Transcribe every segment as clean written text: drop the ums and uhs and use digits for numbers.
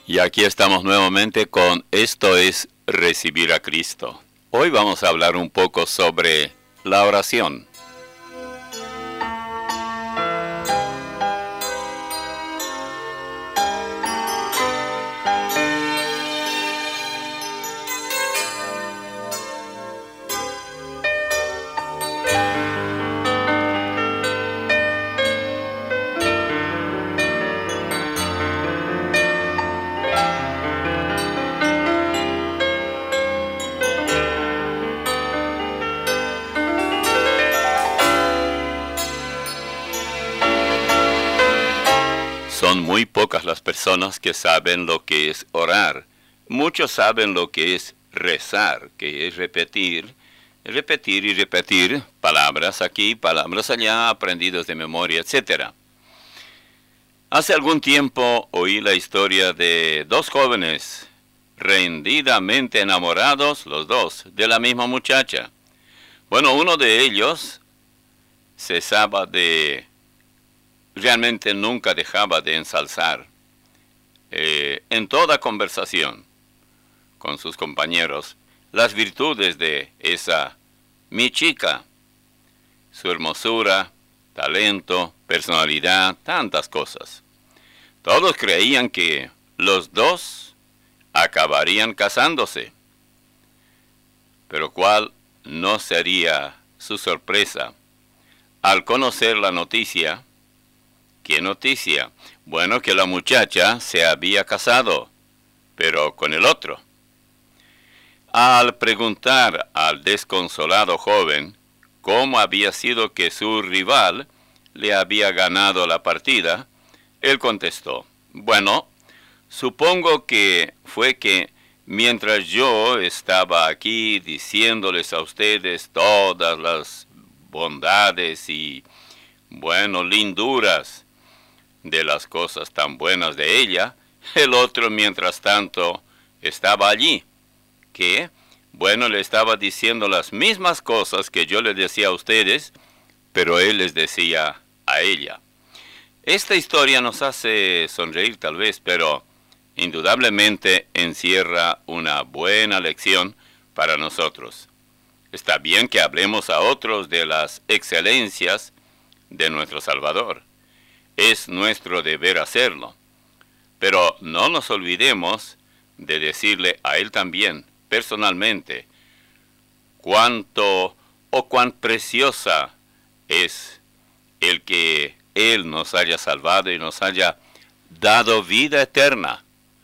Y aquí estamos nuevamente con Esto es Recibir a Cristo. Hoy vamos a hablar un poco sobre la oración. Son muy pocas las personas que saben lo que es orar. Muchos saben lo que es rezar, que es repetir y repetir palabras aquí, palabras allá, aprendidas de memoria, etc. Hace algún tiempo oí la historia de dos jóvenes rendidamente enamorados, los dos, de la misma muchacha. Bueno, uno de ellos cesaba de... realmente nunca dejaba de ensalzar en toda conversación con sus compañeros las virtudes de esa mi chica, su hermosura, talento, personalidad, tantas cosas. Todos creían que los dos acabarían casándose. Pero ¿cuál no sería su sorpresa al conocer la noticia? ¿Qué noticia? Bueno, que la muchacha se había casado, pero con el otro. Al preguntar al desconsolado joven cómo había sido que su rival le había ganado la partida, él contestó, bueno, supongo que fue que mientras yo estaba aquí diciéndoles a ustedes todas las bondades y, bueno, linduras de las cosas tan buenas de ella, el otro mientras tanto estaba allí, que, bueno, le estaba diciendo las mismas cosas que yo les decía a ustedes, pero él les decía a ella. Esta historia nos hace sonreír tal vez, pero indudablemente encierra una buena lección para nosotros. Está bien que hablemos a otros de las excelencias de nuestro Salvador. Es nuestro deber hacerlo. Pero no nos olvidemos de decirle a Él también, personalmente, cuán preciosa es el que Él nos haya salvado y nos haya dado vida eterna.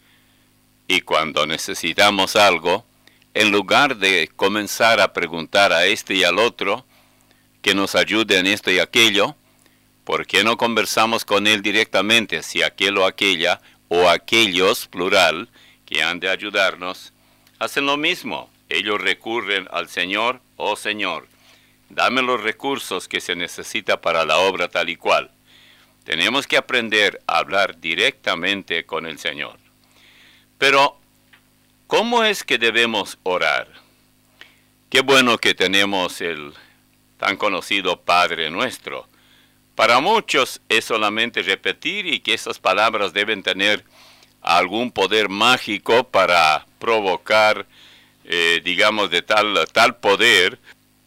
Y cuando necesitamos algo, en lugar de comenzar a preguntar a este y al otro que nos ayude en esto y aquello, ¿por qué no conversamos con Él directamente, si aquel o aquella, o aquellos, plural, que han de ayudarnos, hacen lo mismo? Ellos recurren al Señor, oh Señor, dame los recursos que se necesita para la obra tal y cual. Tenemos que aprender a hablar directamente con el Señor. Pero, ¿cómo es que debemos orar? Qué bueno que tenemos el tan conocido Padre Nuestro. Para muchos es solamente repetir y que esas palabras deben tener algún poder mágico para provocar, digamos, de tal poder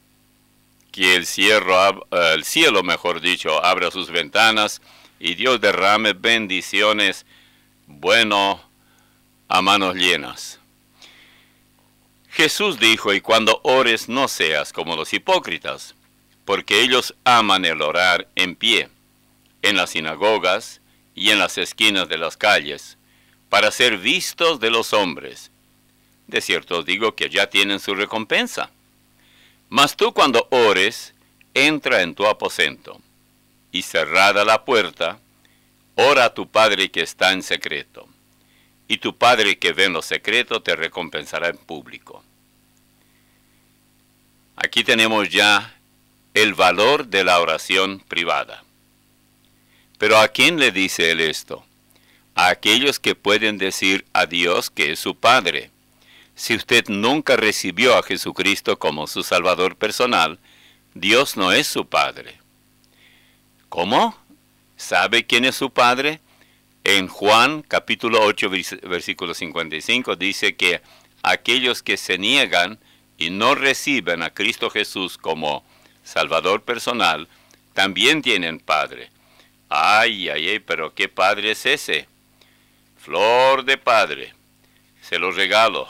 que el cielo, mejor dicho, abra sus ventanas y Dios derrame bendiciones, bueno, a manos llenas. Jesús dijo, y cuando ores no seas como los hipócritas, porque ellos aman el orar en pie, en las sinagogas y en las esquinas de las calles, para ser vistos de los hombres. De cierto os digo que ya tienen su recompensa. Mas tú cuando ores, entra en tu aposento, y cerrada la puerta, ora a tu Padre que está en secreto, y tu Padre que ve en lo secreto te recompensará en público. Aquí tenemos ya el valor de la oración privada. Pero ¿a quién le dice él esto? A aquellos que pueden decir a Dios que es su Padre. Si usted nunca recibió a Jesucristo como su Salvador personal, Dios no es su Padre. ¿Cómo? ¿Sabe quién es su Padre? En Juan capítulo 8, versículo 55 dice que aquellos que se niegan y no reciben a Cristo Jesús como Salvador personal, también tienen Padre. Ay, ay, ay, pero ¿qué Padre es ese? Flor de Padre, se lo regalo.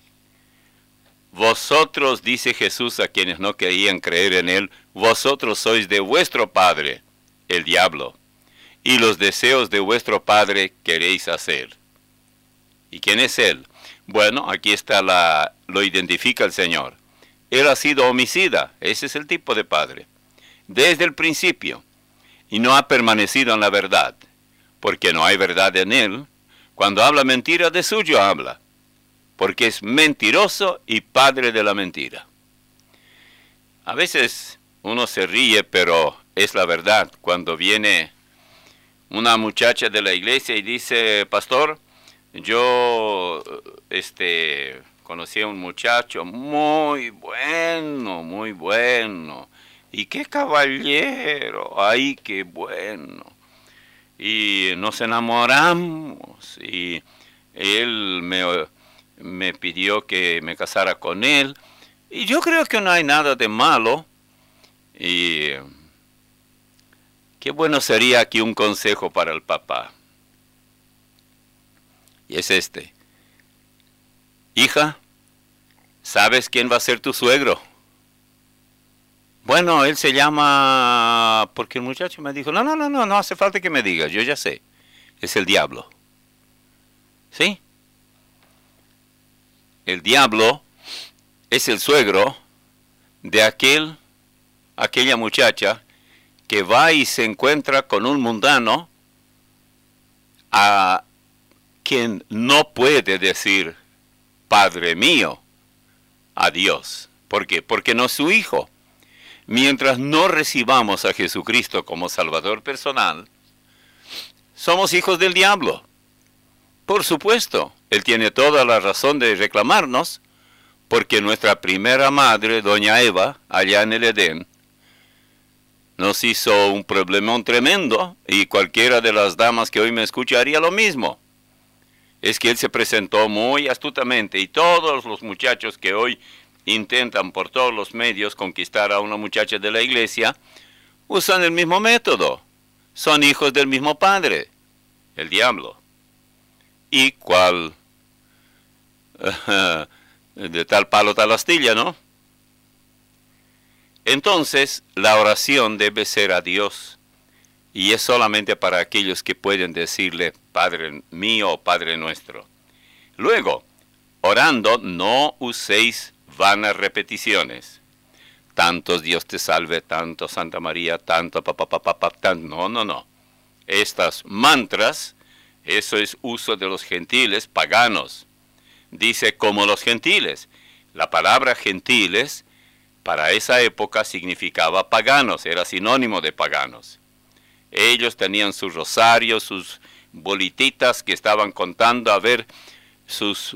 Vosotros, dice Jesús a quienes no querían creer en Él, vosotros sois de vuestro padre, el diablo, y los deseos de vuestro padre queréis hacer. ¿Y quién es Él? Bueno, aquí está lo identifica el Señor. Él ha sido homicida, ese es el tipo de padre, desde el principio, y no ha permanecido en la verdad, porque no hay verdad en Él. Cuando habla mentira, de suyo habla, porque es mentiroso y padre de la mentira. A veces uno se ríe, pero es la verdad. Cuando viene una muchacha de la iglesia y dice, pastor, yo conocí a un muchacho muy bueno, muy bueno. Y qué caballero, ay, qué bueno. Y nos enamoramos y él me pidió que me casara con él. Y yo creo que no hay nada de malo. Y qué bueno sería aquí un consejo para el papá. Y es este. Hija, ¿sabes quién va a ser tu suegro? Bueno, él se llama... Porque el muchacho me dijo, no hace falta que me digas, yo ya sé. Es el diablo. ¿Sí? El diablo es el suegro de aquella muchacha que va y se encuentra con un mundano a quien no puede decir Padre mío a Dios. ¿Por qué? Porque no es su hijo. Mientras no recibamos a Jesucristo como Salvador personal, somos hijos del diablo. Por supuesto, él tiene toda la razón de reclamarnos, porque nuestra primera madre, doña Eva, allá en el Edén, nos hizo un problemón tremendo, y cualquiera de las damas que hoy me escucha haría lo mismo. Es que él se presentó muy astutamente, y todos los muchachos que hoy intentan por todos los medios conquistar a una muchacha de la iglesia, usan el mismo método. Son hijos del mismo padre, el diablo. Y cuál, de tal palo tal astilla, ¿no? Entonces, la oración debe ser a Dios, y es solamente para aquellos que pueden decirle, Padre mío o Padre nuestro. Luego, orando, no uséis vanas repeticiones. Tantos Dios te salve, tanto Santa María, tanto no. Estas mantras, eso es uso de los gentiles paganos. Dice como los gentiles. La palabra gentiles para esa época significaba paganos, era sinónimo de paganos. Ellos tenían sus rosarios, sus bolititas que estaban contando a ver sus,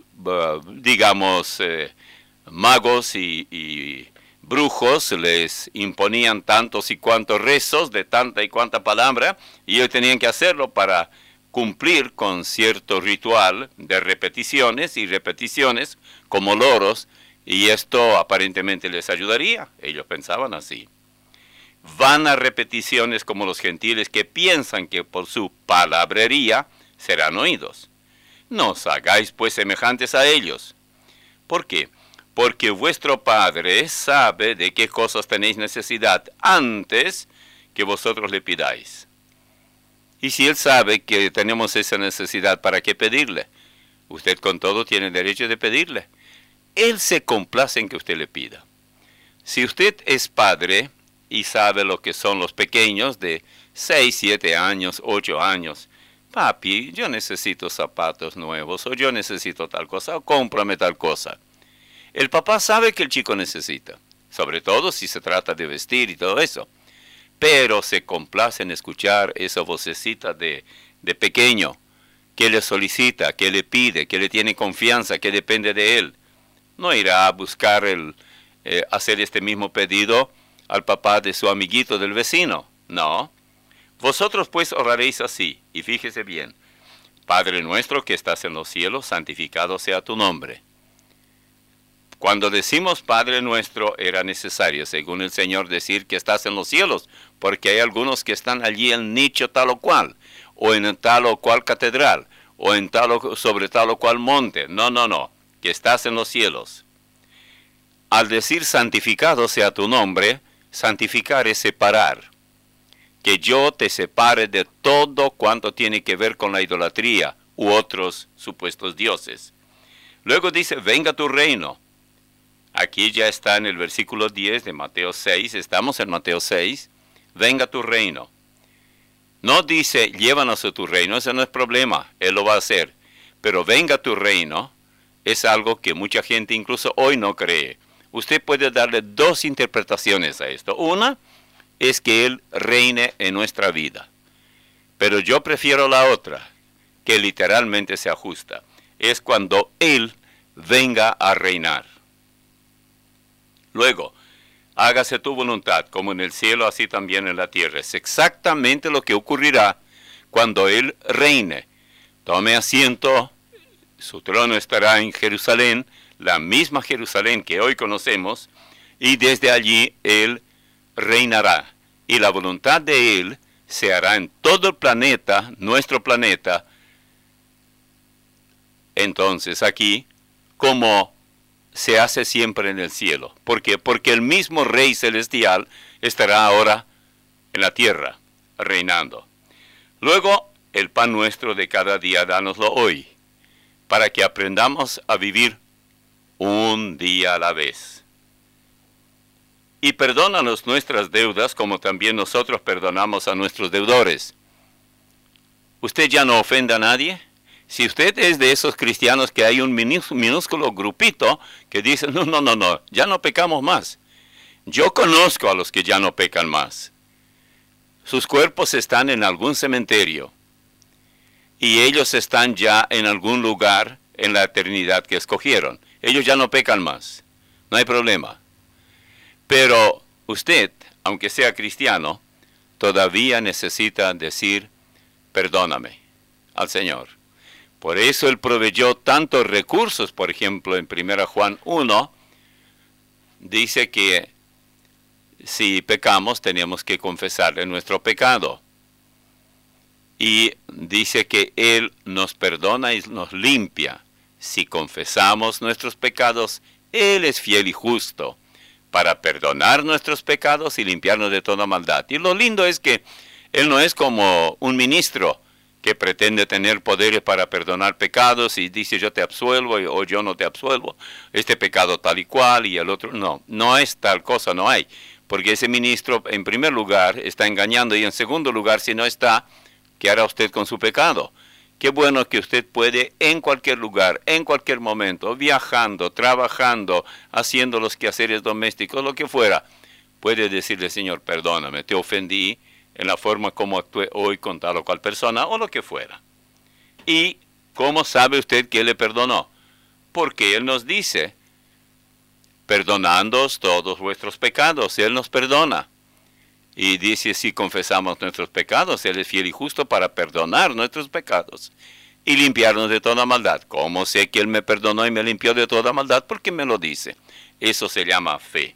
magos y brujos les imponían tantos y cuantos rezos de tanta y cuanta palabra, y ellos tenían que hacerlo para cumplir con cierto ritual de repeticiones y repeticiones como loros, y esto aparentemente les ayudaría. Ellos pensaban así. Vanas repeticiones como los gentiles que piensan que por su palabrería serán oídos. No os hagáis pues semejantes a ellos. ¿Por qué? Porque vuestro Padre sabe de qué cosas tenéis necesidad antes que vosotros le pidáis. Y si Él sabe que tenemos esa necesidad, ¿para qué pedirle? Usted con todo tiene derecho de pedirle. Él se complace en que usted le pida. Si usted es padre y sabe lo que son los pequeños de 6, 7 años, 8 años, papi, yo necesito zapatos nuevos, o yo necesito tal cosa, o cómprame tal cosa. El papá sabe que el chico necesita, sobre todo si se trata de vestir y todo eso. Pero se complace en escuchar esa vocecita de pequeño, que le solicita, que le pide, que le tiene confianza, que depende de él. No irá a buscar hacer este mismo pedido al papá de su amiguito del vecino. No. Vosotros pues oraréis así, y fíjese bien. Padre nuestro que estás en los cielos, santificado sea tu nombre. Cuando decimos Padre nuestro, era necesario, según el Señor, decir que estás en los cielos, porque hay algunos que están allí en nicho tal o cual, o en tal o cual catedral, o en sobre tal o cual monte. No, que estás en los cielos. Al decir santificado sea tu nombre, santificar es separar. Que yo te separe de todo cuanto tiene que ver con la idolatría u otros supuestos dioses. Luego dice, venga tu reino. Aquí ya está en el versículo 10 de Mateo 6, estamos en Mateo 6, venga tu reino. No dice, llévanos a tu reino, ese no es problema, Él lo va a hacer. Pero venga tu reino es algo que mucha gente incluso hoy no cree. Usted puede darle dos interpretaciones a esto. Una es que Él reine en nuestra vida. Pero yo prefiero la otra, que literalmente se ajusta. Es cuando Él venga a reinar. Luego, hágase tu voluntad, como en el cielo, así también en la tierra. Es exactamente lo que ocurrirá cuando Él reine. Tome asiento, su trono estará en Jerusalén, la misma Jerusalén que hoy conocemos, y desde allí Él reinará. Y la voluntad de Él se hará en todo el planeta, nuestro planeta. Entonces aquí, como se hace siempre en el cielo. ¿Por qué? Porque el mismo Rey Celestial estará ahora en la tierra, reinando. Luego, el pan nuestro de cada día, dánoslo hoy, para que aprendamos a vivir un día a la vez. Y perdónanos nuestras deudas, como también nosotros perdonamos a nuestros deudores. ¿Usted ya no ofende a nadie? Si usted es de esos cristianos que hay un minúsculo grupito que dice, no, ya no pecamos más. Yo conozco a los que ya no pecan más. Sus cuerpos están en algún cementerio y ellos están ya en algún lugar en la eternidad que escogieron. Ellos ya no pecan más. No hay problema. Pero usted, aunque sea cristiano, todavía necesita decir, perdóname al Señor. Por eso Él proveyó tantos recursos. Por ejemplo, en 1 Juan 1, dice que si pecamos tenemos que confesarle nuestro pecado. Y dice que Él nos perdona y nos limpia. Si confesamos nuestros pecados, Él es fiel y justo para perdonar nuestros pecados y limpiarnos de toda maldad. Y lo lindo es que Él no es como un ministro que pretende tener poderes para perdonar pecados y dice yo te absuelvo o yo no te absuelvo, este pecado tal y cual y el otro. No es tal cosa, no hay. Porque ese ministro en primer lugar está engañando y en segundo lugar si no está, ¿qué hará usted con su pecado? Qué bueno que usted puede en cualquier lugar, en cualquier momento, viajando, trabajando, haciendo los quehaceres domésticos, lo que fuera, puede decirle Señor perdóname, te ofendí en la forma como actué hoy con tal o cual persona, o lo que fuera. ¿Y cómo sabe usted que Él le perdonó? Porque Él nos dice, perdonándoos todos vuestros pecados, Él nos perdona. Y dice, si confesamos nuestros pecados, Él es fiel y justo para perdonar nuestros pecados y limpiarnos de toda maldad. ¿Cómo sé que Él me perdonó y me limpió de toda maldad? Porque me lo dice. Eso se llama fe.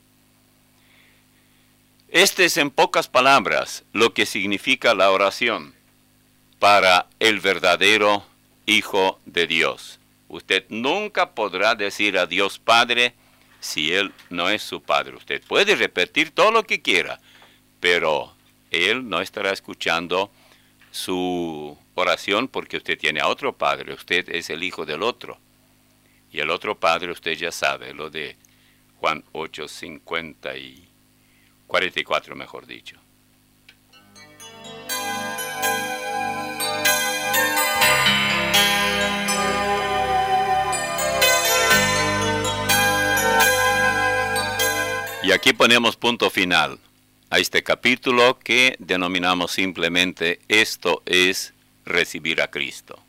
Este es en pocas palabras lo que significa la oración para el verdadero Hijo de Dios. Usted nunca podrá decir a Dios Padre si Él no es su Padre. Usted puede repetir todo lo que quiera, pero Él no estará escuchando su oración porque usted tiene a otro Padre. Usted es el hijo del otro. Y el otro Padre usted ya sabe, lo de Juan 8:50 y 44, mejor dicho. Y aquí ponemos punto final a este capítulo que denominamos simplemente Esto es recibir a Cristo.